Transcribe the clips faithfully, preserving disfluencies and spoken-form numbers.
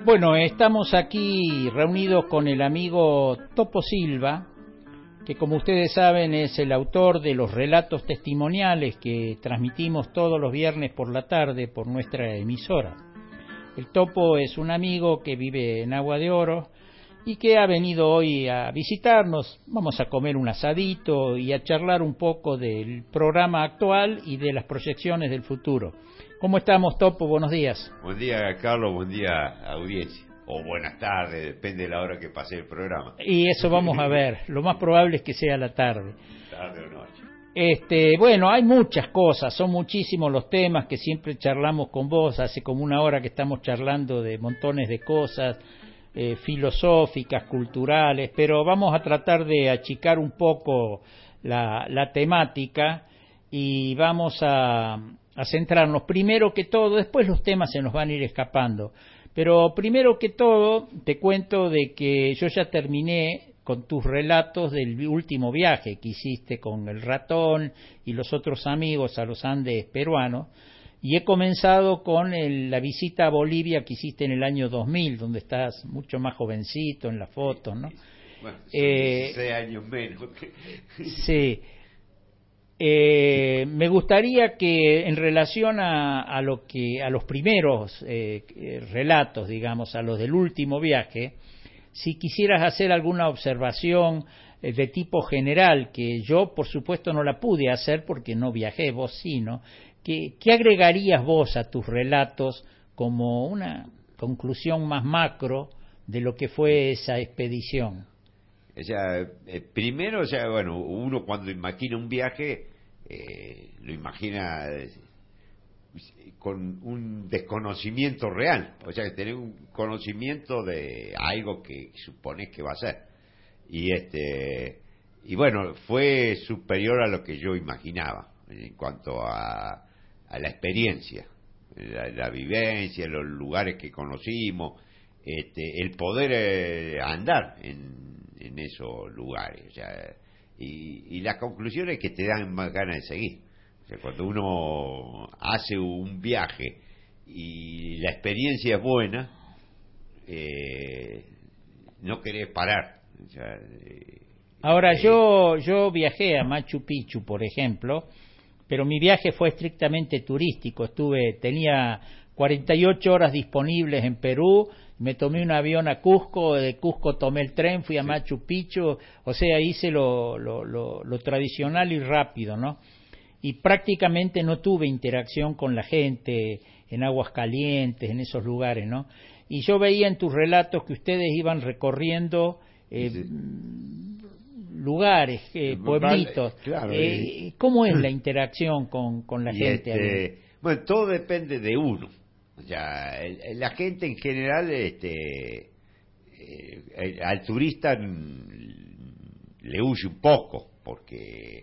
Bueno, estamos aquí reunidos con el amigo Topo Silva, que como ustedes saben es el autor de los relatos testimoniales que transmitimos todos los viernes por la tarde por nuestra emisora. El Topo es un amigo que vive en Agua de Oro y que ha venido hoy a visitarnos. Vamos a comer un asadito y a charlar un poco del programa actual y de las proyecciones del futuro. ¿Cómo estamos, Topo? Buenos días. Buen día, Carlos. Buen día, audiencia. O buenas tardes, depende de la hora que pase el programa. Y eso vamos a ver. Lo más probable es que sea la tarde. Tarde o noche. Este, bueno, hay muchas cosas, son muchísimos los temas que siempre charlamos con vos. Hace como una hora que estamos charlando de montones de cosas eh, filosóficas, culturales, pero vamos a tratar de achicar un poco la, la temática y vamos a, a centrarnos. Primero que todo, después los temas se nos van a ir escapando, pero primero que todo te cuento de que yo ya terminé con tus relatos del último viaje que hiciste con el ratón y los otros amigos a los Andes peruanos, y he comenzado con el, la visita a Bolivia que hiciste en el año dos mil, donde estás mucho más jovencito en las fotos, ¿no? Bueno, son eh, dieciséis años menos. Sí. Eh, me gustaría que en relación a, a lo que a los primeros eh, relatos, digamos, a los del último viaje, si quisieras hacer alguna observación eh, de tipo general, que yo por supuesto no la pude hacer porque no viajé, vos sí, ¿no? ¿Qué, qué agregarías vos a tus relatos como una conclusión más macro de lo que fue esa expedición? O sea, eh, primero, o sea, bueno, uno cuando imagina un viaje, eh, lo imagina eh, con un desconocimiento real, o sea, que tener un conocimiento de algo que supones que va a ser. Y este y bueno, fue superior a lo que yo imaginaba en cuanto a, a la experiencia, la, la vivencia, los lugares que conocimos, este, el poder eh, andar en en esos lugares, o sea, y, y las conclusiones que te dan más ganas de seguir. O sea, cuando uno hace un viaje y la experiencia es buena, eh, no querés parar. O sea, eh, Ahora, eh, yo yo viajé a Machu Picchu, por ejemplo, pero mi viaje fue estrictamente turístico. Estuve, tenía cuarenta y ocho horas disponibles en Perú. Me tomé un avión a Cusco, de Cusco tomé el tren, fui a sí. Machu Picchu, o sea, hice lo, lo, lo, lo tradicional y rápido, ¿no? Y prácticamente no tuve interacción con la gente en Aguas Calientes, en esos lugares, ¿no? Y yo veía en tus relatos que ustedes iban recorriendo eh, sí. lugares, eh, pueblitos. Vale, claro, eh, y... ¿Cómo es la interacción con, con la gente? Este, bueno, todo depende de uno. O sea, el, la gente en general, este, eh, al turista le huye un poco, porque,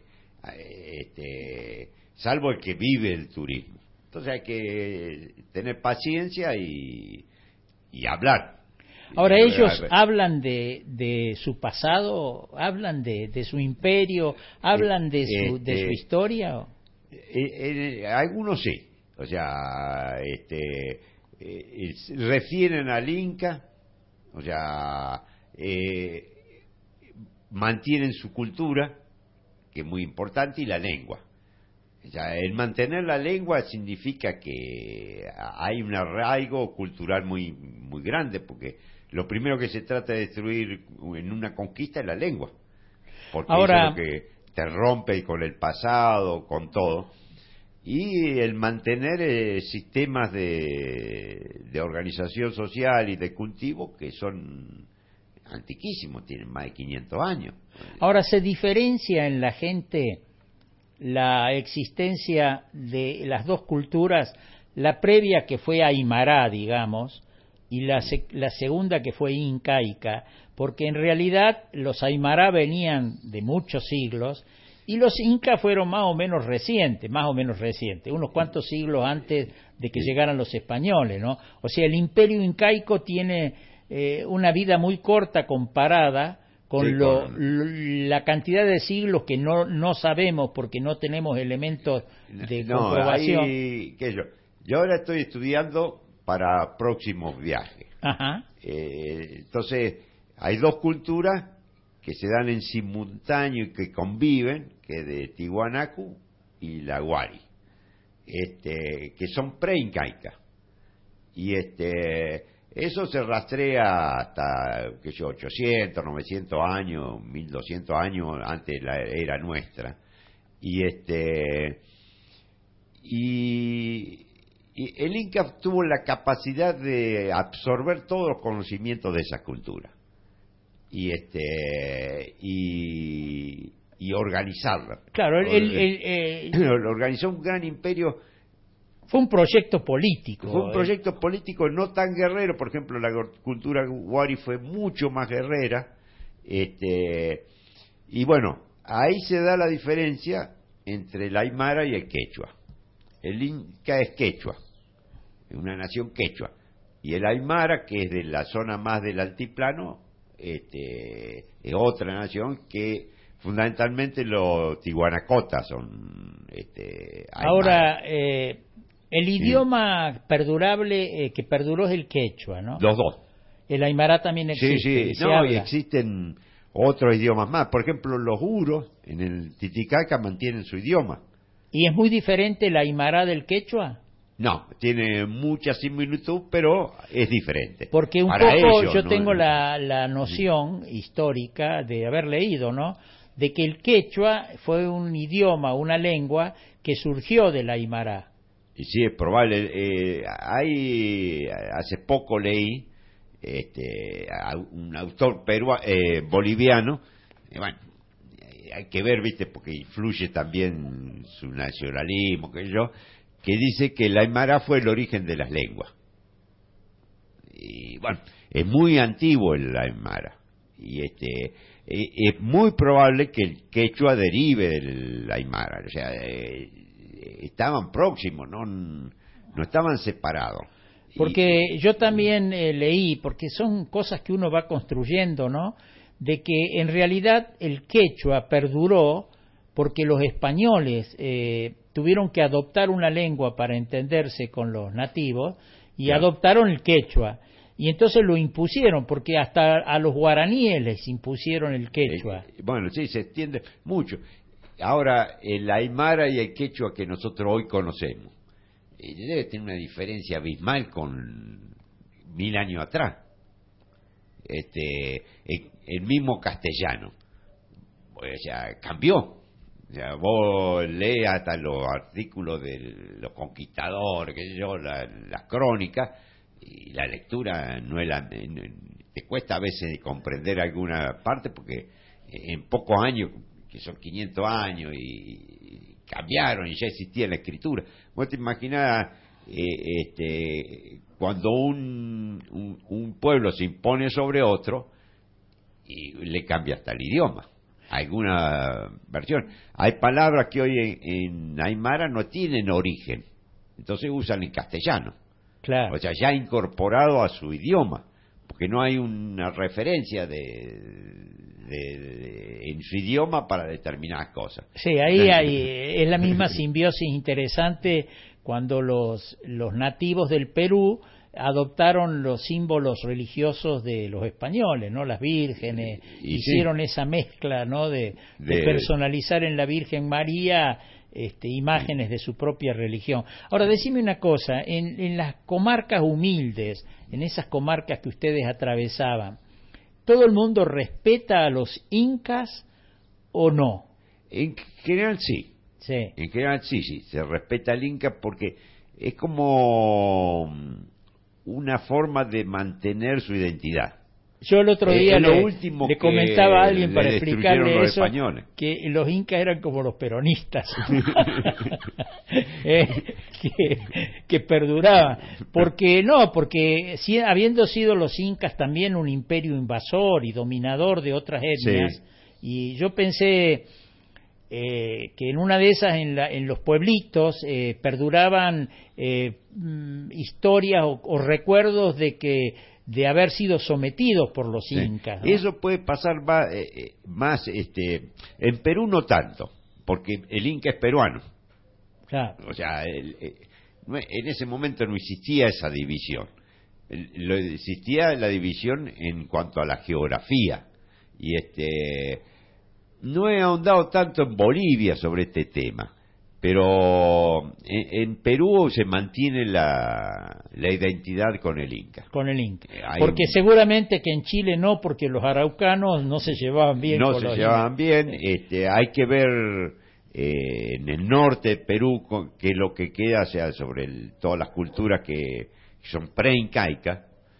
este, salvo el que vive el turismo. Entonces hay que tener paciencia y, y hablar. Ahora, ellos hablan de, de su pasado, hablan de, de su imperio, hablan de su, este, de su historia. Eh, eh, algunos sí. O sea, este, eh, refieren al Inca, o sea, eh, mantienen su cultura, que es muy importante, y la lengua. O sea, el mantener la lengua significa que hay un arraigo cultural muy, muy grande, porque lo primero que se trata de destruir en una conquista es la lengua, porque ahora, eso es lo que te rompe con el pasado, con todo. Y el mantener eh, sistemas de, de organización social y de cultivo que son antiquísimos, tienen más de quinientos años. Ahora, ¿se diferencia en la gente la existencia de las dos culturas, la previa que fue aymara, digamos, y la, la segunda que fue incaica? Porque en realidad los aymara venían de muchos siglos, y los incas fueron más o menos recientes, más o menos recientes, unos cuantos siglos antes de que llegaran los españoles, ¿no? O sea, el imperio incaico tiene eh, una vida muy corta comparada con, sí, lo, con... Lo, la cantidad de siglos que no no sabemos porque no tenemos elementos de no, comprobación. Ahí, ¿qué yo? yo ahora estoy estudiando para próximos viajes. Ajá. Eh, entonces, hay dos culturas que se dan en simultáneo y que conviven, que de Tiwanaku y la Wari, este, que son pre-incaicas. Y este, eso se rastrea hasta, qué sé yo, ochocientos, novecientos años, mil doscientos años antes de la era nuestra. Y este, y, y el Inca tuvo la capacidad de absorber todos los conocimientos de esa cultura. Y este y, y organizarla. Claro, el, el, el, el, organizó un gran imperio. Fue un proyecto político. Fue un proyecto eh. político no tan guerrero. Por ejemplo, la cultura Wari fue mucho más guerrera. Este y bueno, ahí se da la diferencia entre el Aymara y el Quechua. El Inca es Quechua, es una nación quechua, y el Aymara, que es de la zona más del altiplano, Este, es otra nación que fundamentalmente los tihuanacotas son este, ahora eh, el idioma sí. perdurable eh, que perduró es el quechua, ¿no? Los dos. El aymara también existe. Sí, sí, no, y existen otros idiomas más. Por ejemplo, los huros en el Titicaca mantienen su idioma. ¿Y es muy diferente el aymara del quechua? No, tiene mucha similitud, pero es diferente. Porque un Para poco ellos, yo ¿no? tengo la, la noción sí. histórica de haber leído, ¿no? De que el quechua fue un idioma, una lengua que surgió del aymara. Y sí, es probable. Eh, hay, hace poco leí este, a un autor perua, eh, boliviano, eh, bueno, hay que ver, viste, porque influye también su nacionalismo, que yo, que dice que el aymara fue el origen de las lenguas. Y bueno, es muy antiguo el aymara. Y este es muy probable que el quechua derive del aymara. O sea, eh, estaban próximos, no, no estaban separados. Porque y, yo también eh, leí, porque son cosas que uno va construyendo, ¿no? De que en realidad el quechua perduró porque los españoles eh, tuvieron que adoptar una lengua para entenderse con los nativos y yeah. adoptaron el quechua. Y entonces lo impusieron, porque hasta a los guaraníes les impusieron el quechua. Eh, bueno, sí, se extiende mucho. Ahora, el aymara y el quechua que nosotros hoy conocemos, eh, debe tener una diferencia abismal con mil años atrás. Este, el, el mismo castellano, o sea, cambió. O sea, vos lees hasta los artículos de los conquistadores, qué sé yo, las la crónicas, y la lectura no es la, te cuesta a veces comprender alguna parte porque en pocos años, que son quinientos años, y, y cambiaron y ya existía la escritura. Vos te imaginás eh, este, cuando un, un, un pueblo se impone sobre otro y le cambia hasta el idioma, alguna versión. Hay palabras que hoy en, en aymara no tienen origen, entonces usan en castellano. Claro. O sea, ya incorporado a su idioma, porque no hay una referencia de, de, de, en su idioma para determinadas cosas. Sí, ahí hay, es la misma simbiosis interesante cuando los, los nativos del Perú adoptaron los símbolos religiosos de los españoles, ¿no? Las vírgenes, y hicieron sí. esa mezcla, ¿no? De, de, de personalizar en la Virgen María Este, imágenes de su propia religión. Ahora, decime una cosa, en, en las comarcas humildes, en esas comarcas que ustedes atravesaban, ¿todo el mundo respeta a los incas o no? En general sí. Sí. En general sí, sí, se respeta al inca porque es como una forma de mantener su identidad. Yo el otro día eh, le, último le comentaba a alguien le para explicarle los eso, españoles. Que los incas eran como los peronistas, eh, que, que perduraban. Porque no, porque si, habiendo sido los incas también un imperio invasor y dominador de otras etnias, sí. y yo pensé eh, que en una de esas, en, la, en los pueblitos, eh, perduraban eh, historias o, o recuerdos de que de haber sido sometidos por los incas, ¿no? Eso puede pasar más, eh, más este, en Perú no tanto, porque el inca es peruano. Claro. O sea, el, eh, no, en ese momento no existía esa división. Lo, existía la división en cuanto a la geografía. Y este no he ahondado tanto en Bolivia sobre este tema, pero en, en Perú se mantiene la, la identidad con el Inca. Con el Inca. Eh, hay porque un, seguramente que en Chile no, porque los araucanos no se llevaban bien. No con se los llevaban Incas. bien. Este, hay que ver eh, en el norte de Perú qué es lo que queda, o sea, sobre el, todas las culturas que son preincaicas,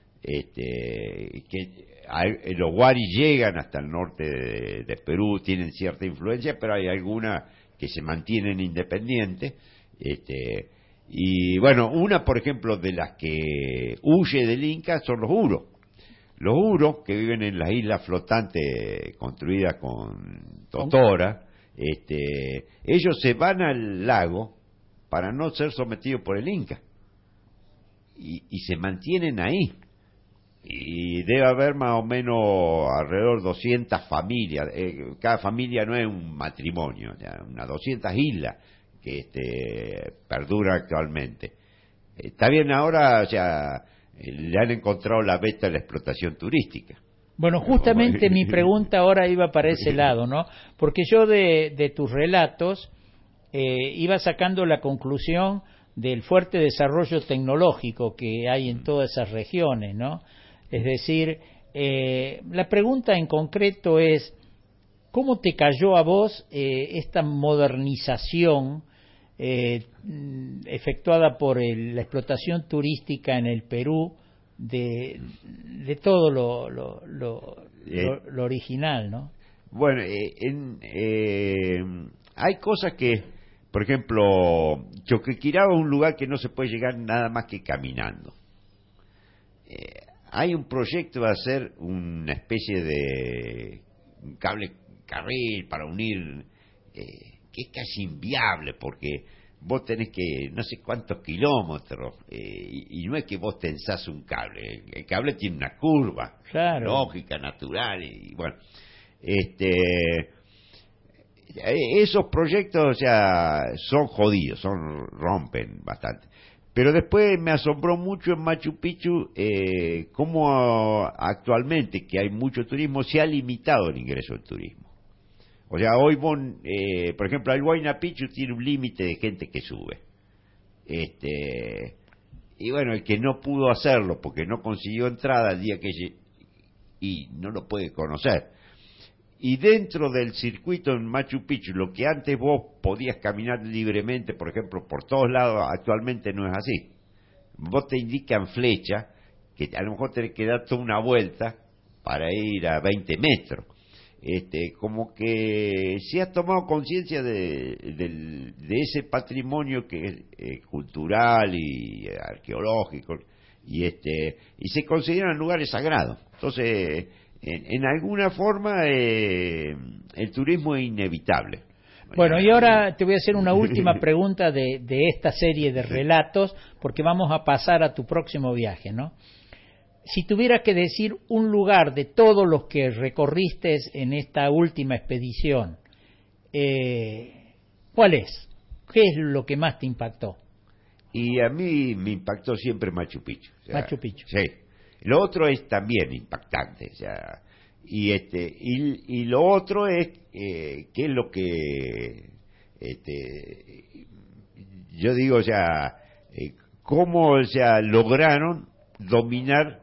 este, que hay, los huaris llegan hasta el norte de, de Perú, tienen cierta influencia, pero hay algunas que se mantienen independientes. Este, y bueno, una, por ejemplo, de las que huye del Inca son los huros. Los huros, que viven en las islas flotantes construidas con totora, este, ellos se van al lago para no ser sometidos por el Inca. Y, y se mantienen ahí. Y debe haber más o menos alrededor de doscientas familias. Eh, cada familia no es un matrimonio, ya, unas doscientas islas que este, perduran actualmente. Eh, está bien ahora, o sea, eh, le han encontrado la beta a la explotación turística. Bueno, justamente mi pregunta ahora iba para ese lado, ¿no? Porque yo de, de tus relatos eh, iba sacando la conclusión del fuerte desarrollo tecnológico que hay en todas esas regiones, ¿no? Es decir, eh, la pregunta en concreto es, ¿cómo te cayó a vos eh, esta modernización eh, efectuada por el, la explotación turística en el Perú de, de todo lo, lo, lo, eh, lo, lo original, ¿no? Bueno, eh, en, eh, hay cosas que, por ejemplo, Choquequirao es un lugar que no se puede llegar nada más que caminando. Eh, hay un proyecto de hacer una especie de un cable carril para unir, eh, que es casi inviable porque vos tenés que no sé cuántos kilómetros eh, y, y no es que vos tensás un cable, el cable tiene una curva, claro, lógica, natural, y, y bueno, este esos proyectos, o sea, son jodidos, son rompen bastante. Pero después me asombró mucho en Machu Picchu eh, cómo actualmente, que hay mucho turismo, se ha limitado el ingreso del turismo. O sea, hoy, vos, eh, por ejemplo, el Huayna Picchu tiene un límite de gente que sube. Este, y bueno, el que no pudo hacerlo porque no consiguió entrada el día que... y no lo puede conocer. Y dentro del circuito en Machu Picchu, lo que antes vos podías caminar libremente, por ejemplo, por todos lados, actualmente no es así. Vos te indican flecha, que a lo mejor tenés que dar toda una vuelta para ir a veinte metros. Este, como que se ha tomado conciencia de, de, de ese patrimonio que es eh, cultural y eh, arqueológico, y este y se consideran lugares sagrados. Entonces, En, en alguna forma eh, el turismo es inevitable. Bueno, y ahora te voy a hacer una última pregunta de, de esta serie de relatos, porque vamos a pasar a tu próximo viaje, ¿no? Si tuvieras que decir un lugar de todos los que recorriste en esta última expedición, eh, ¿cuál es? ¿Qué es lo que más te impactó? Y a mí me impactó siempre Machu Picchu. O sea, Machu Picchu. Sí. Lo otro es también impactante, o sea, y este y, y lo otro es eh, qué es lo que este yo digo, o sea, eh, cómo, o sea, lograron dominar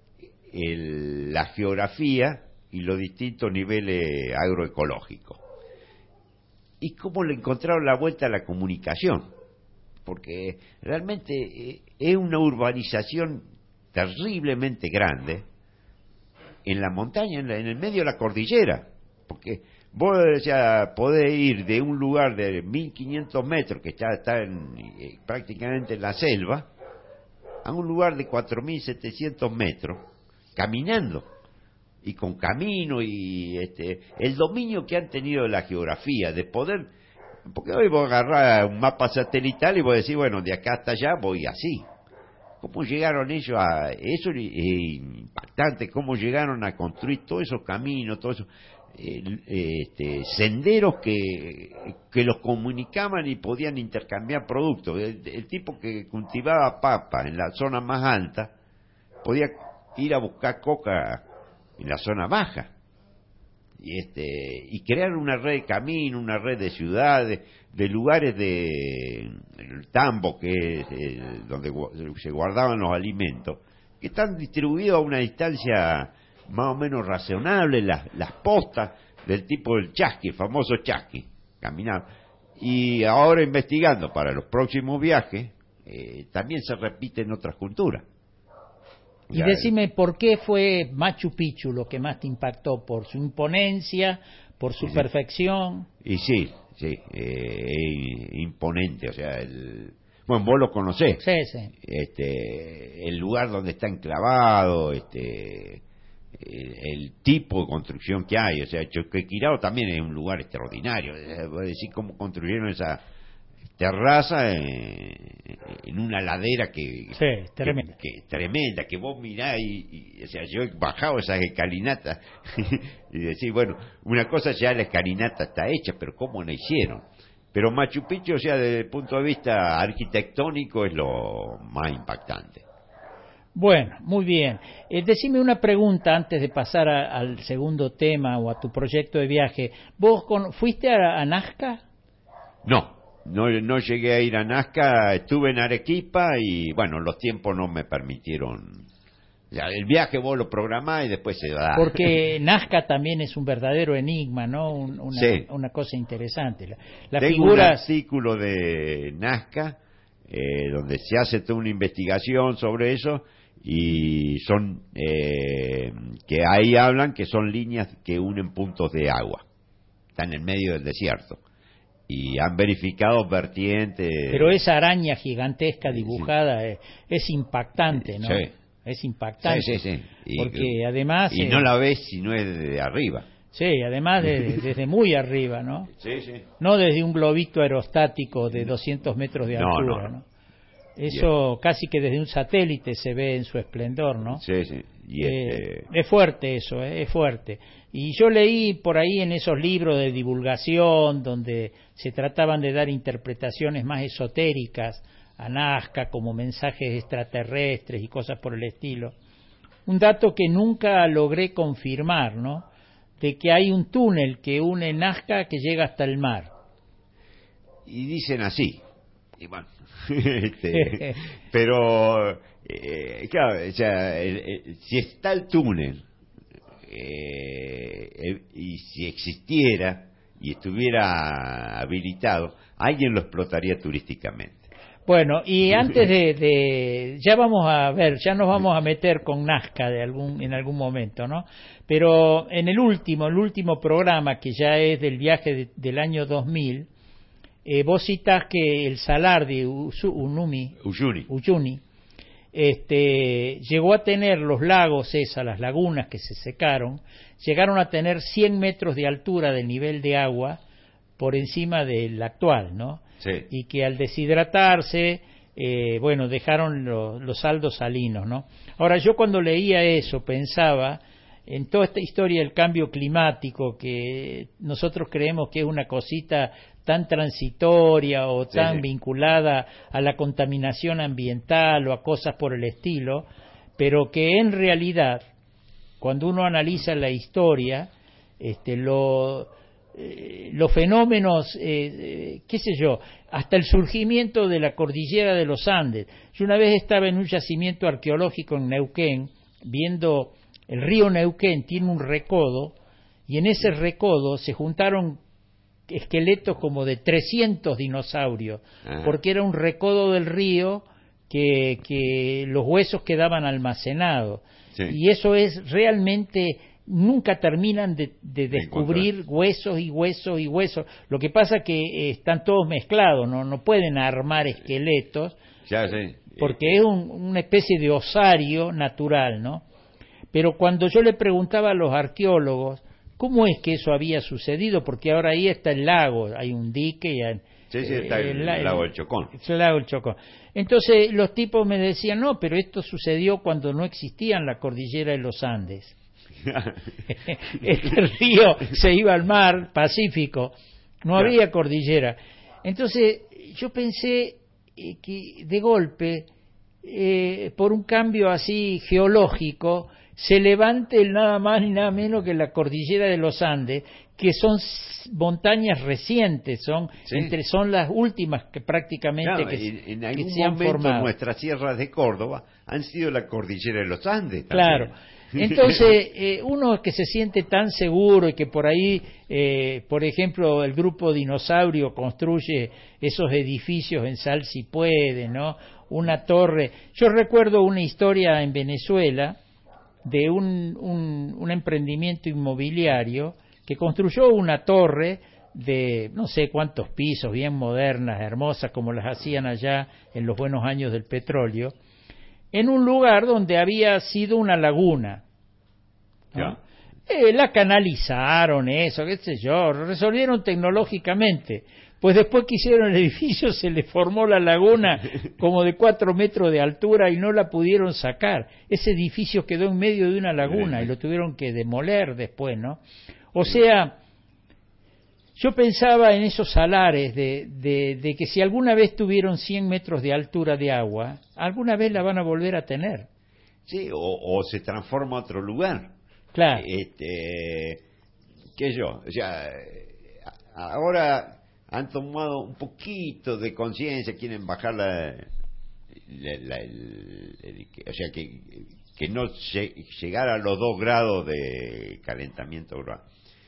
el, la geografía y los distintos niveles agroecológicos y cómo le encontraron la vuelta a la comunicación, porque realmente eh, es una urbanización terriblemente grande en la montaña, en, la, en el medio de la cordillera, porque vos, o sea, podés ir de un lugar de mil quinientos metros que ya está en, eh, prácticamente en la selva a un lugar de cuatro mil setecientos metros caminando y con camino y este el dominio que han tenido de la geografía, de poder, porque hoy vos agarrás un mapa satelital y vos decís, bueno, de acá hasta allá voy así. ¿Cómo llegaron ellos a eso? Es impactante, cómo llegaron a construir todos esos caminos, todo eso. eh, este, senderos que, que los comunicaban y podían intercambiar productos. El, el tipo que cultivaba papa en la zona más alta podía ir a buscar coca en la zona baja. Y, este, y crear una red de caminos, una red de ciudades, de lugares de el tambo, que es eh, donde se guardaban los alimentos, que están distribuidos a una distancia más o menos razonable, las, las postas del tipo del chasqui, el famoso chasqui, caminando. Y ahora investigando para los próximos viajes, eh, también se repiten otras culturas. Y decime, ¿por qué fue Machu Picchu lo que más te impactó? ¿Por su imponencia? ¿Por su sí, perfección? Y sí, sí, eh, imponente, o sea, el... Bueno, vos lo conocés. Sí, sí. Este, el lugar donde está enclavado, este, el, el tipo de construcción que hay, o sea, Choquequirao también es un lugar extraordinario. Voy a decir cómo construyeron esa terraza en, en una ladera que, sí, tremenda. Que, que tremenda, que vos mirás y, y, o sea, yo he bajado esas escalinatas y decís, bueno, una cosa ya la escalinata está hecha, pero ¿cómo la hicieron? Pero Machu Picchu, o sea, desde el punto de vista arquitectónico, es lo más impactante. Bueno, muy bien. Eh, decime una pregunta antes de pasar a, al segundo tema o a tu proyecto de viaje. ¿Vos con, fuiste a, a Nazca? No. No, no llegué a ir a Nazca, estuve en Arequipa y, bueno, los tiempos no me permitieron. Ya, el viaje vos lo programás y después se da. Porque Nazca también es un verdadero enigma, ¿no? Un, una, sí. una cosa interesante. La, la Tengo figura... un artículo de Nazca eh, donde se hace toda una investigación sobre eso y son eh, que ahí hablan que son líneas que unen puntos de agua. Están en medio del desierto. Y han verificado vertientes. Pero esa araña gigantesca dibujada sí. es, es impactante, ¿no? Sí. Es impactante. Sí, sí, sí. Y, porque además... Y eh, no la ves si no es de arriba. Sí, además de, desde muy arriba, ¿no? Sí, sí. No desde un globito aerostático de doscientos metros de altura, no, no. ¿no? Eso casi que desde un satélite se ve en su esplendor, ¿no? Sí, sí. Y eh, este... Es fuerte eso, eh, es fuerte. Y yo leí por ahí en esos libros de divulgación donde se trataban de dar interpretaciones más esotéricas a Nazca como mensajes extraterrestres y cosas por el estilo. Un dato que nunca logré confirmar, ¿no? De que hay un túnel que une Nazca que llega hasta el mar. Y dicen así. Y bueno, este, pero eh, claro, o sea, el, el, si está el túnel eh, eh, y si existiera y estuviera habilitado, alguien lo explotaría turísticamente. Bueno, y antes de, de ya vamos a ver, ya nos vamos a meter con Nazca de algún en algún momento, ¿no? Pero en el último, el último programa que ya es del viaje de, del año dos mil, eh, vos citás que el salar de Usu, Unumi, Uyuni, Uyuni este, llegó a tener los lagos esas, las lagunas que se secaron, llegaron a tener cien metros de altura del nivel de agua por encima del actual, ¿no? Sí. Y que al deshidratarse, eh, bueno, dejaron lo, los saldos salinos, ¿no? Ahora, yo cuando leía eso pensaba en toda esta historia del cambio climático, que nosotros creemos que es una cosita tan transitoria o tan sí, sí. vinculada a la contaminación ambiental o a cosas por el estilo, pero que en realidad, cuando uno analiza la historia, este, lo, eh, los fenómenos, eh, qué sé yo, hasta el surgimiento de la cordillera de los Andes. Yo una vez estaba en un yacimiento arqueológico en Neuquén, viendo el río Neuquén, tiene un recodo, y en ese recodo se juntaron esqueletos como de trescientos dinosaurios, ah. porque era un recodo del río que, que los huesos quedaban almacenados. Sí. Y eso es realmente, nunca terminan de, de descubrir huesos y huesos y huesos. Lo que pasa que eh, están todos mezclados, no, no pueden armar esqueletos, ya, sí. porque es un, una especie de osario natural, ¿no? Pero cuando yo le preguntaba a los arqueólogos cómo es que eso había sucedido, porque ahora ahí está el lago, hay un dique y hay, sí, sí, está el, el, el lago del Chocón. El lago del Chocón. Entonces los tipos me decían, no, pero esto sucedió cuando no existían la cordillera de los Andes. Este río se iba al mar Pacífico, no Claro. había cordillera. Entonces yo pensé eh, que de golpe, eh, por un cambio así geológico, se levante el nada más ni nada menos que la cordillera de los Andes, que son s- montañas recientes, son Sí. entre son las últimas que prácticamente Claro, que, en, en que algún se han momento formado. nuestras sierras de Córdoba han sido la cordillera de los Andes. Claro. También. Entonces, eh, uno que se siente tan seguro y que por ahí, eh, por ejemplo, el grupo Dinosaurio construye esos edificios en Sal si puede, ¿no? Una torre. Yo recuerdo una historia en Venezuela de un, un, un emprendimiento inmobiliario que construyó una torre de no sé cuántos pisos, bien modernas, hermosas, como las hacían allá en los buenos años del petróleo, en un lugar donde había sido una laguna, ¿no? Ya. Eh, la canalizaron, eso, qué sé yo, resolvieron tecnológicamente. Pues después que hicieron el edificio se le formó la laguna como de cuatro metros de altura y no la pudieron sacar. Ese edificio quedó en medio de una laguna y lo tuvieron que demoler después, ¿no? O sea, yo pensaba en esos salares de, de, de que si alguna vez tuvieron cien metros de altura de agua, alguna vez la van a volver a tener. Sí, o, o se transforma a otro lugar. Claro. Este, qué sé yo, o sea, ahora han tomado un poquito de conciencia, quieren bajar la, la- la- el, el- o sea, que, que no lle- llegara a los dos grados de calentamiento global.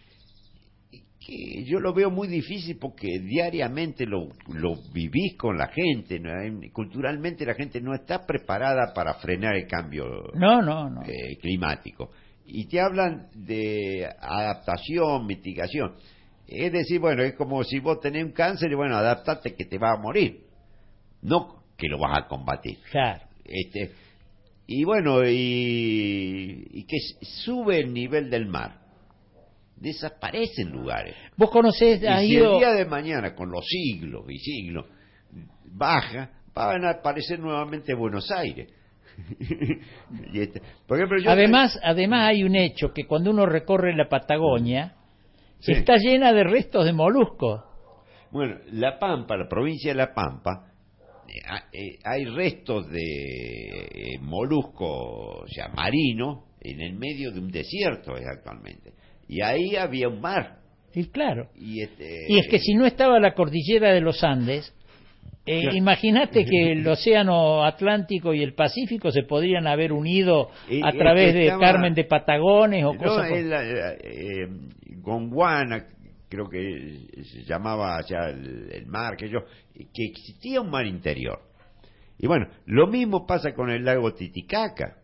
Que yo lo veo muy difícil porque diariamente lo, lo vivís con la gente, ¿no? Culturalmente la gente no está preparada para frenar el cambio No, no, no. eh, climático. Y te hablan de adaptación, mitigación. Es decir, bueno, es como si vos tenés un cáncer y bueno, adaptate que te vas a morir. No que lo vas a combatir. Claro. Este, y bueno, y, y que sube el nivel del mar. Desaparecen lugares. Vos conocés, Y has si ido... el día de mañana, con los siglos y siglos, baja, van a aparecer nuevamente Buenos Aires. Y este, por ejemplo, yo Además, además hay un hecho que cuando uno recorre la Patagonia, Sí. está llena de restos de moluscos. Bueno, La Pampa, la provincia de La Pampa, eh, ha- eh, hay restos de eh, molusco, o sea, marino, en el medio de un desierto es actualmente. Y ahí había un mar. Y claro. Y, este, Y es que si no estaba la cordillera de los Andes, eh, Claro. imagínate que el océano Atlántico y el Pacífico se podrían haber unido Eh, a es través que de estaba- Carmen de Patagones o no, cosas por- es la- la- eh, Gondwana, creo que se llamaba ya el, el mar, que yo, que existía un mar interior. Y bueno, lo mismo pasa con el lago Titicaca.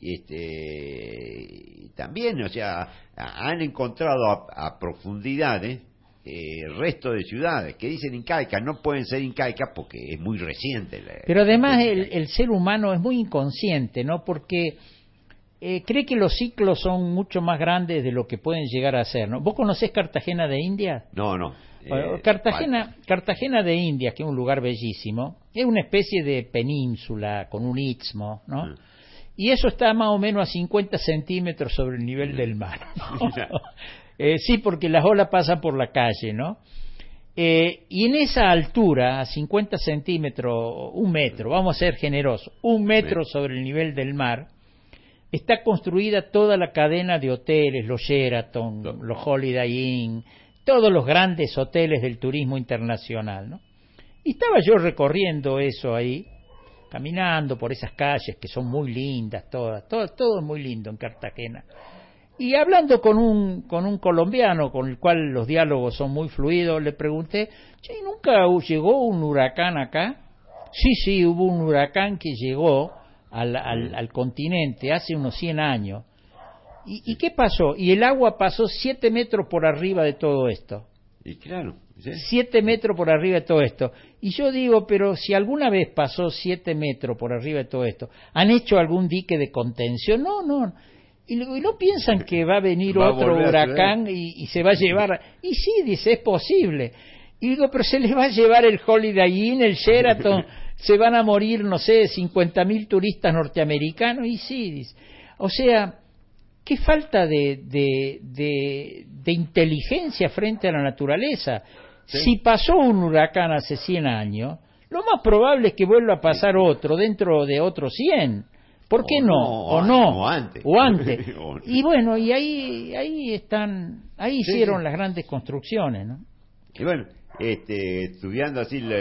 Este, también, o sea, a- han encontrado a, a profundidades eh, resto de ciudades que dicen incaicas, no pueden ser incaicas porque es muy reciente. La, Pero además la- el, el ser humano es muy inconsciente, ¿no? Porque eh, cree que los ciclos son mucho más grandes de lo que pueden llegar a ser, ¿no? ¿Vos conocés Cartagena de Indias? No, no. Bueno, eh, Cartagena, Cartagena de Indias, que es un lugar bellísimo, es una especie de península con un istmo, ¿no? Mm. Y eso está más o menos a cincuenta centímetros sobre el nivel del mar, ¿no? Eh, sí, porque las olas pasan por la calle, ¿no? Eh, y en esa altura, a cincuenta centímetros, un metro, vamos a ser generosos, un metro Sí. sobre el nivel del mar, está construida toda la cadena de hoteles, los Sheraton, No. los Holiday Inn, todos los grandes hoteles del turismo internacional, ¿no? Y estaba yo recorriendo eso ahí, caminando por esas calles que son muy lindas todas, todo, todo es muy lindo en Cartagena. Y hablando con un, con un colombiano con el cual los diálogos son muy fluidos, le pregunté, che, ¿nunca llegó un huracán acá? Sí, sí, hubo un huracán que llegó al, al, al continente hace unos cien años. ¿Y, ¿Y qué pasó? Y el agua pasó siete metros por arriba de todo esto. Y claro, ¿sí? Siete metros por arriba de todo esto. Y yo digo, pero si alguna vez pasó siete metros por arriba de todo esto, ¿han hecho algún dique de contención? No, no. Y, luego, ¿y no piensan que va a venir Va a otro volver a huracán y, y se va a llevar? Y sí, dice, es posible. Y digo, pero se les va a llevar el Holiday Inn, el Sheraton, se van a morir, no sé, cincuenta mil turistas norteamericanos. Y sí, dice. O sea, qué falta de, de, de, de inteligencia frente a la naturaleza. Sí. Si pasó un huracán hace cien años, lo más probable es que vuelva a pasar otro dentro de otros cien. ¿Por qué o no? no? O no. O antes. O antes. Y bueno, y ahí ahí están, ahí sí, hicieron sí. las grandes construcciones, ¿no? Y bueno, este, estudiando así el,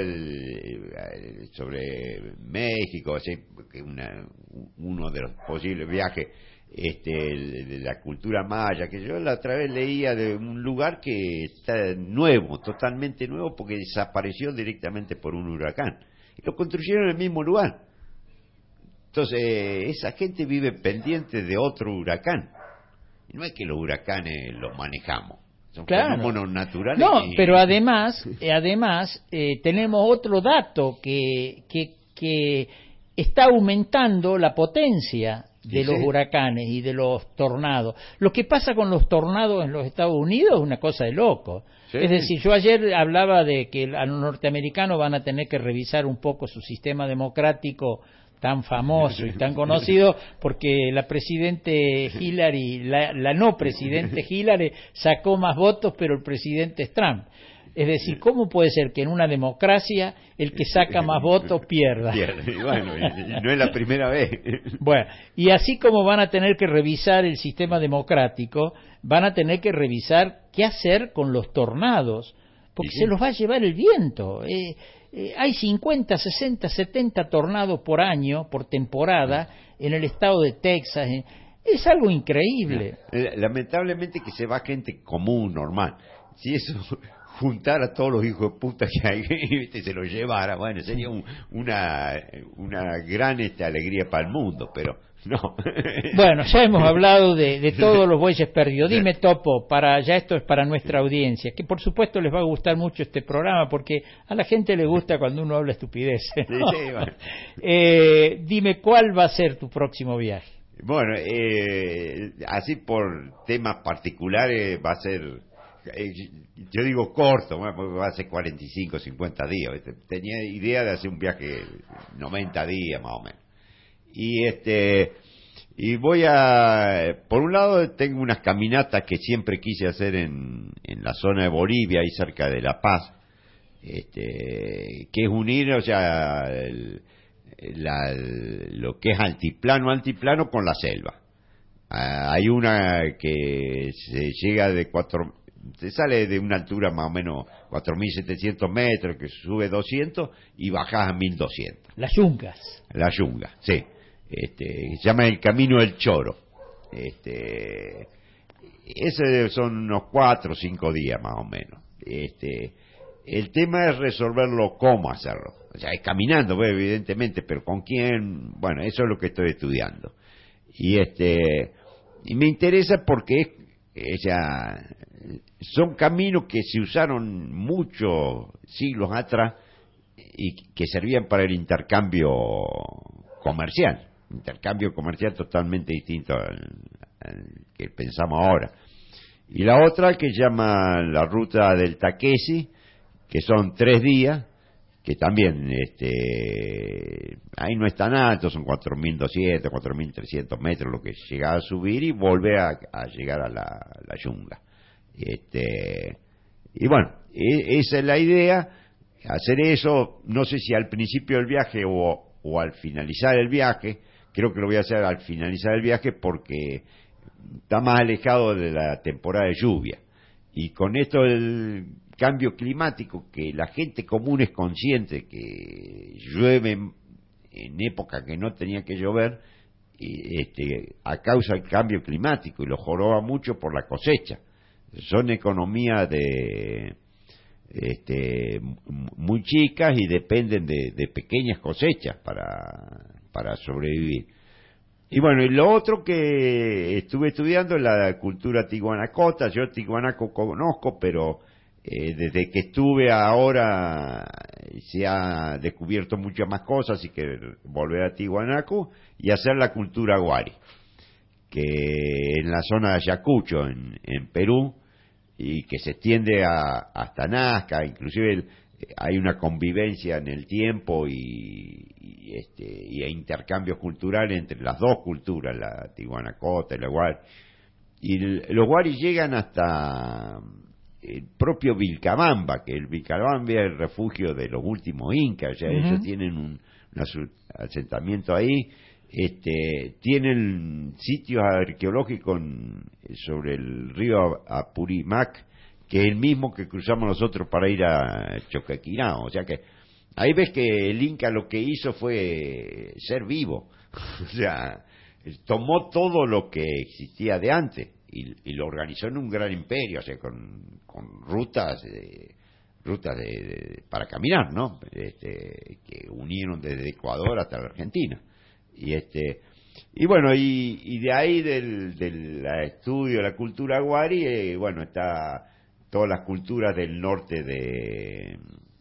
el, sobre México, así, una, uno de los posibles viajes, este, el, de la cultura maya, que yo la otra vez leía de un lugar que está nuevo, totalmente nuevo, porque desapareció directamente por un huracán. Y lo construyeron en el mismo lugar. Entonces, esa gente vive pendiente de otro huracán. Y no es que los huracanes los manejamos. Son claro. fenómenos naturales. No, y... pero además, eh, además eh, tenemos otro dato que, que, que está aumentando la potencia de sí, los sí. huracanes y de los tornados. Lo que pasa con los tornados en los Estados Unidos es una cosa de loco. Sí. Es decir, yo ayer hablaba de que a los norteamericanos van a tener que revisar un poco su sistema democrático tan famoso y tan conocido, porque la presidente Hillary, la, la no presidente Hillary sacó más votos, pero el presidente es Trump. Es decir, ¿cómo puede ser que en una democracia el que saca más votos pierda? Pierde, bueno, y no es la primera vez. Bueno, y así como van a tener que revisar el sistema democrático, van a tener que revisar qué hacer con los tornados, porque sí, sí. se los va a llevar el viento. Eh, eh, hay cincuenta, sesenta, setenta tornados por año, por temporada, en el estado de Texas. Eh. Es algo increíble. Lamentablemente que se va gente común, normal. Si eso juntar a todos los hijos de puta que hay y se los llevara, bueno, sería un, una una gran este, alegría para el mundo, pero no. Bueno, ya hemos hablado de, de todos los bueyes perdidos. Dime, Topo, para ya esto es para nuestra audiencia, que por supuesto les va a gustar mucho este programa, porque a la gente le gusta cuando uno habla estupideces, ¿no? Sí, sí, bueno. eh, dime, ¿cuál va a ser tu próximo viaje? Bueno, eh, así por temas particulares va a ser... yo digo corto, porque va a ser cuarenta y cinco, cincuenta días. Tenía idea de hacer un viaje noventa días más o menos. Y este y voy a, por un lado tengo unas caminatas que siempre quise hacer en, en la zona de Bolivia, ahí cerca de La Paz, este, que es unir, o sea, el, la, el, lo que es altiplano, altiplano con la selva. Uh, hay una que se llega de cuatro se sale de una altura más o menos cuatro mil setecientos metros, que sube doscientos y bajas a mil doscientos. Las yungas. Las yungas, sí. Este, se llama el Camino del Choro. Este, ese son unos cuatro o cinco días más o menos. Este, el tema es resolverlo cómo hacerlo. O sea, es caminando, pues, evidentemente, pero con quién, bueno, eso es lo que estoy estudiando. Y este, y me interesa porque es, o sea, son caminos que se usaron muchos siglos atrás y que servían para el intercambio comercial, intercambio comercial totalmente distinto al, al que pensamos ahora. Y la otra que se llama la ruta del Taquesi, que son tres días, que también este ahí no es tan alto, son cuatro mil doscientos, cuatro mil trescientos metros lo que llega a subir y vuelve a, a llegar a la, la yunga. Este, y bueno, e, esa es la idea, hacer eso, no sé si al principio del viaje o, o al finalizar el viaje. Creo que lo voy a hacer al finalizar el viaje porque está más alejado de la temporada de lluvia, y con esto del cambio climático, que la gente común es consciente que llueve en época que no tenía que llover, y este, a causa del cambio climático, y lo joroba mucho por la cosecha. Son economías de este, muy chicas y dependen de, de pequeñas cosechas para, para sobrevivir. Y bueno, y lo otro que estuve estudiando es la cultura tihuanacota. Yo Tiwanaku conozco, pero eh, desde que estuve ahora se ha descubierto muchas más cosas, y que volver a Tiwanaku y hacer la cultura Wari, que en la zona de Ayacucho, en, en Perú, y que se extiende a, hasta Nazca. Inclusive el, hay una convivencia en el tiempo y, y este y hay intercambio cultural entre las dos culturas, la tihuanacota y la Wari. y el, los Wari llegan hasta el propio Vilcabamba, que el Vilcabamba es el refugio de los últimos incas, o sea, uh-huh. ellos tienen un, un asentamiento ahí, este, tienen sitios arqueológicos en, sobre el río Apurímac, que es el mismo que cruzamos nosotros para ir a Choquequirao, o sea que ahí ves que el Inca lo que hizo fue ser vivo, o sea, tomó todo lo que existía de antes y, y lo organizó en un gran imperio, o sea, con, con rutas, eh, rutas de, de, para caminar, ¿no? Este, que unieron desde Ecuador hasta la Argentina. Y este y bueno, y, y de ahí del, del estudio de la cultura Wari, eh, bueno, está todas las culturas del norte de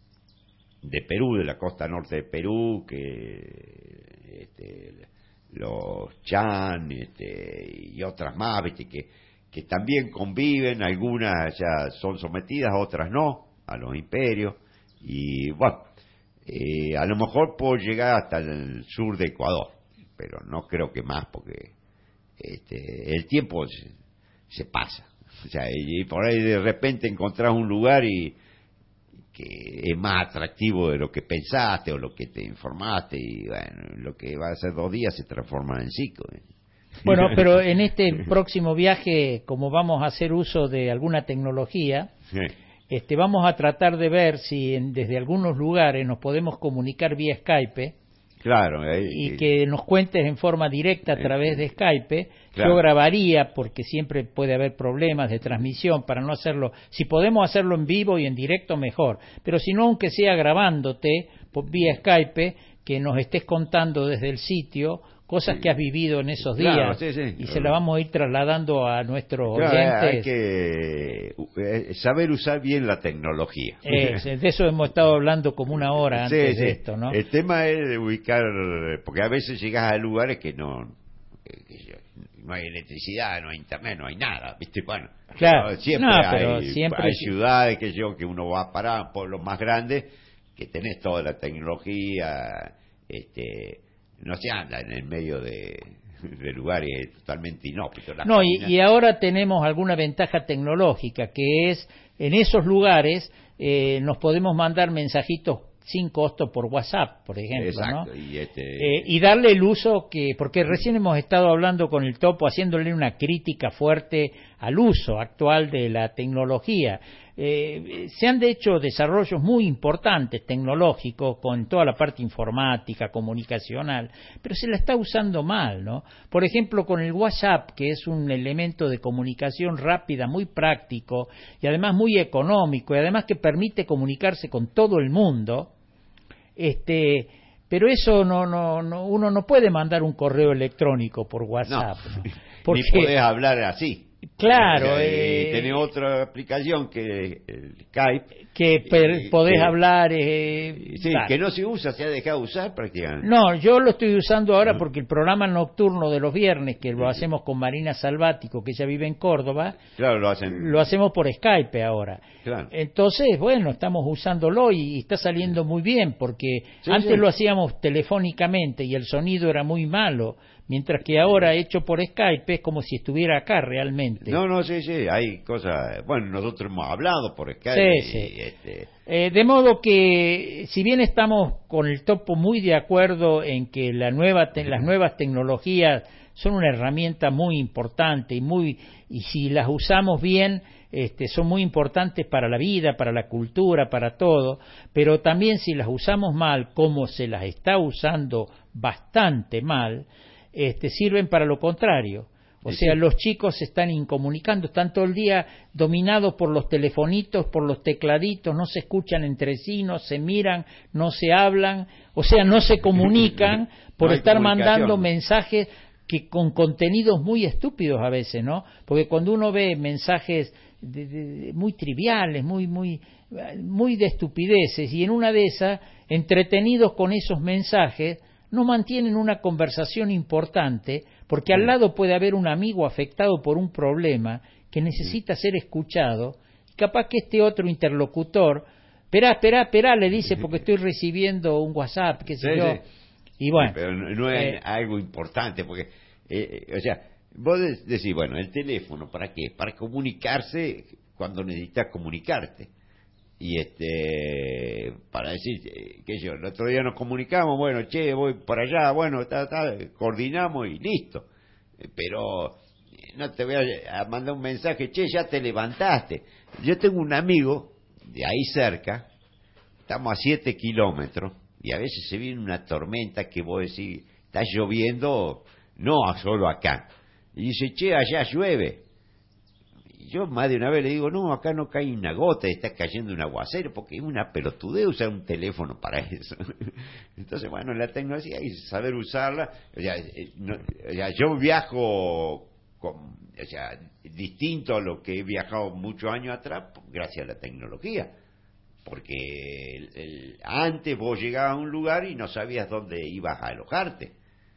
de Perú, de la costa norte de Perú, que este, los Chan este, y otras más, ¿viste? que que también conviven, algunas ya son sometidas, otras no, a los imperios, y bueno, eh, a lo mejor puedo llegar hasta el sur de Ecuador, pero no creo que más, porque este, el tiempo se, se pasa, o sea, y, y por ahí de repente encontrás un lugar y que es más atractivo de lo que pensaste o lo que te informaste, y bueno, lo que va a ser dos días se transforma en cinco. ¿eh? Bueno, pero en este próximo viaje, como vamos a hacer uso de alguna tecnología, sí. este, vamos a tratar de ver si en, desde algunos lugares nos podemos comunicar vía Skype. Claro. Eh, y que nos cuentes en forma directa a través de Skype. Claro. Yo grabaría, porque siempre puede haber problemas de transmisión, para no hacerlo. Si podemos hacerlo en vivo y en directo, mejor. Pero si no, aunque sea grabándote por vía Skype, que nos estés contando desde el sitio cosas sí. que has vivido en esos días, claro, sí, sí, y claro. se la vamos a ir trasladando a nuestros claro, oyentes. Hay que saber usar bien la tecnología. Eh, de eso hemos estado hablando como una hora antes sí, sí. de esto, ¿no? El tema es ubicar, porque a veces llegas a lugares que no que no hay electricidad, no hay internet, no hay nada, ¿viste? Bueno, claro. siempre, no, hay, siempre hay ciudades que yo que uno va a parar, pueblos más grandes, que tenés toda la tecnología, este no se anda en el medio de, de lugares totalmente inhóspitos. No, y, y ahora tenemos alguna ventaja tecnológica, que es, en esos lugares eh, nos podemos mandar mensajitos sin costo por WhatsApp, por ejemplo. Exacto, ¿no? y, este... eh, y darle el uso que, porque recién hemos estado hablando con el Topo, haciéndole una crítica fuerte al uso actual de la tecnología. Eh, se han hecho desarrollos muy importantes tecnológicos con toda la parte informática, comunicacional, pero se la está usando mal, ¿no? Por ejemplo, con el WhatsApp, que es un elemento de comunicación rápida, muy práctico y además muy económico, y además que permite comunicarse con todo el mundo, este pero eso no no no uno no puede mandar un correo electrónico por WhatsApp, no. ¿no? Porque, ni podés hablar así. Claro, eh, eh, tenés otra aplicación que el Skype que per, eh, podés que, hablar eh, sí, que no se usa, se ha dejado de usar prácticamente. No, yo lo estoy usando ahora porque el programa nocturno de los viernes, que lo hacemos con Marina Salvático, que ella vive en Córdoba, claro, lo hacen, lo hacemos por Skype ahora. Claro. Entonces, bueno, estamos usándolo y, y está saliendo muy bien, porque sí, antes sí. lo hacíamos telefónicamente y el sonido era muy malo, mientras que ahora hecho por Skype es como si estuviera acá realmente. No, no, sí, sí, hay cosas, bueno, nosotros hemos hablado por Skype. Sí, sí. Y, este... eh, de modo que, si bien estamos con el Topo muy de acuerdo en que la nueva te- las nuevas tecnologías son una herramienta muy importante y muy y si las usamos bien, este, son muy importantes para la vida, para la cultura, para todo, pero también si las usamos mal, como se las está usando bastante mal, este, sirven para lo contrario. O sí, sea, sí. los chicos se están incomunicando, están todo el día dominados por los telefonitos, por los tecladitos, no se escuchan entre sí, no se miran, no se hablan, o sea, no se comunican por no estar mandando mensajes que con contenidos muy estúpidos a veces, ¿no? Porque cuando uno ve mensajes de, de, de, muy triviales, muy muy muy de estupideces, y en una de esas, entretenidos con esos mensajes, no mantienen una conversación importante, porque al lado puede haber un amigo afectado por un problema que necesita ser escuchado, y capaz que este otro interlocutor, esperá, esperá, esperá, le dice porque estoy recibiendo un WhatsApp, qué sé sí, yo, sí. y bueno. Sí, pero no es eh, algo importante, porque, eh, o sea, vos decís, bueno, el teléfono, ¿para qué? Para comunicarse cuando necesitas comunicarte. Y este, para decir, qué sé yo, el otro día nos comunicamos, bueno, che, voy para allá, bueno, ta, ta, coordinamos y listo. Pero no te voy a mandar un mensaje, che, ya te levantaste. Yo tengo un amigo de ahí cerca, estamos a siete kilómetros, y a veces se viene una tormenta que vos decís, está lloviendo, no solo acá. Y dice, che, allá llueve. Y yo más de una vez le digo, no, acá no cae una gota, está cayendo un aguacero, porque es una pelotudez usar un teléfono para eso. Entonces, bueno, la tecnología hay que saber usarla. O sea, no, o sea, yo viajo con, o sea, distinto a lo que he viajado muchos años atrás, gracias a la tecnología. Porque el, el, antes vos llegabas a un lugar y no sabías dónde ibas a alojarte.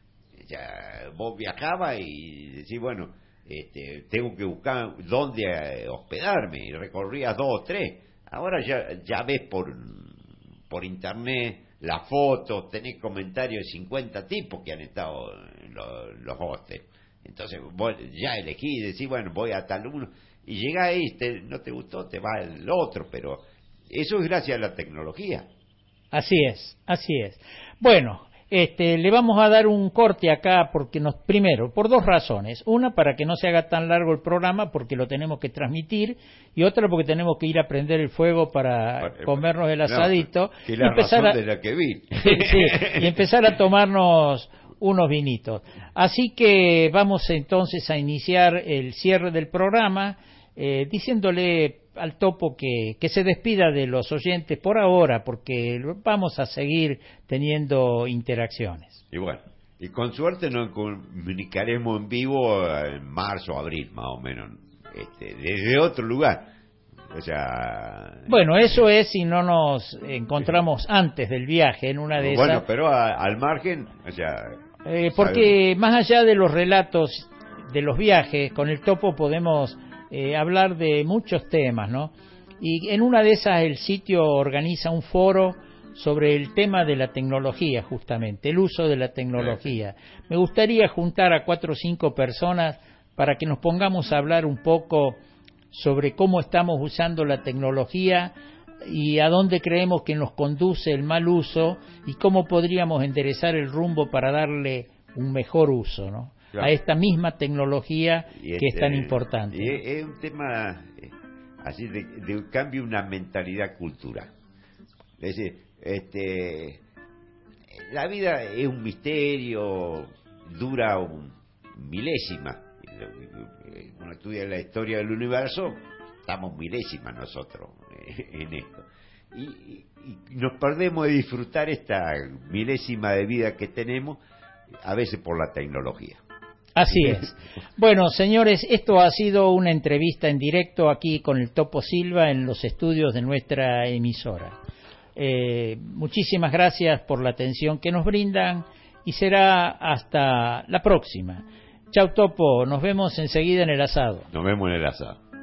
Ya, vos viajabas y decís, bueno, este, tengo que buscar dónde eh, hospedarme, y recorrías dos o tres. Ahora ya, ya ves por, por internet las fotos, tenés comentarios de cincuenta tipos que han estado en los, los hostels. Entonces vos ya elegís, decís, bueno, voy a tal uno, y llegás ahí, te, no te gustó, te va el otro, pero eso es gracias a la tecnología. Así es, así es. Bueno, este, le vamos a dar un corte acá porque nos, primero, por dos razones. Una, para que no se haga tan largo el programa porque lo tenemos que transmitir, y otra porque tenemos que ir a prender el fuego para bueno, comernos el asadito. No, que la y empezar razón a, de la que vi. sí, y empezar a tomarnos unos vinitos. Así que vamos entonces a iniciar el cierre del programa eh, diciéndole al Topo que, que se despida de los oyentes por ahora, porque vamos a seguir teniendo interacciones. Y bueno, y con suerte nos comunicaremos en vivo en marzo o abril, más o menos, este, desde otro lugar. O sea... Bueno, eso es si no nos encontramos antes del viaje, en una de bueno, esas... Bueno, pero a, al margen, o sea... Eh, porque más allá de los relatos de los viajes, con el Topo podemos... Eh, hablar de muchos temas, ¿no? Y en una de esas el sitio organiza un foro sobre el tema de la tecnología, justamente, el uso de la tecnología. Me gustaría juntar a cuatro o cinco personas para que nos pongamos a hablar un poco sobre cómo estamos usando la tecnología y a dónde creemos que nos conduce el mal uso y cómo podríamos enderezar el rumbo para darle un mejor uso, ¿no? Claro. A esta misma tecnología y que este, es tan importante. Y es, es un tema eh, así de, de cambio una mentalidad cultural. Es decir, este, la vida es un misterio, dura un milésima. Uno estudia la historia del universo, estamos milésimas nosotros eh, en esto. Y, y, y nos perdemos de disfrutar esta milésima de vida que tenemos, a veces por la tecnología. Así es. Bueno, señores, esto ha sido una entrevista en directo aquí con el Topo Silva en los estudios de nuestra emisora. Eh, muchísimas gracias por la atención que nos brindan y será hasta la próxima. Chau, Topo, nos vemos enseguida en el asado. Nos vemos en el asado.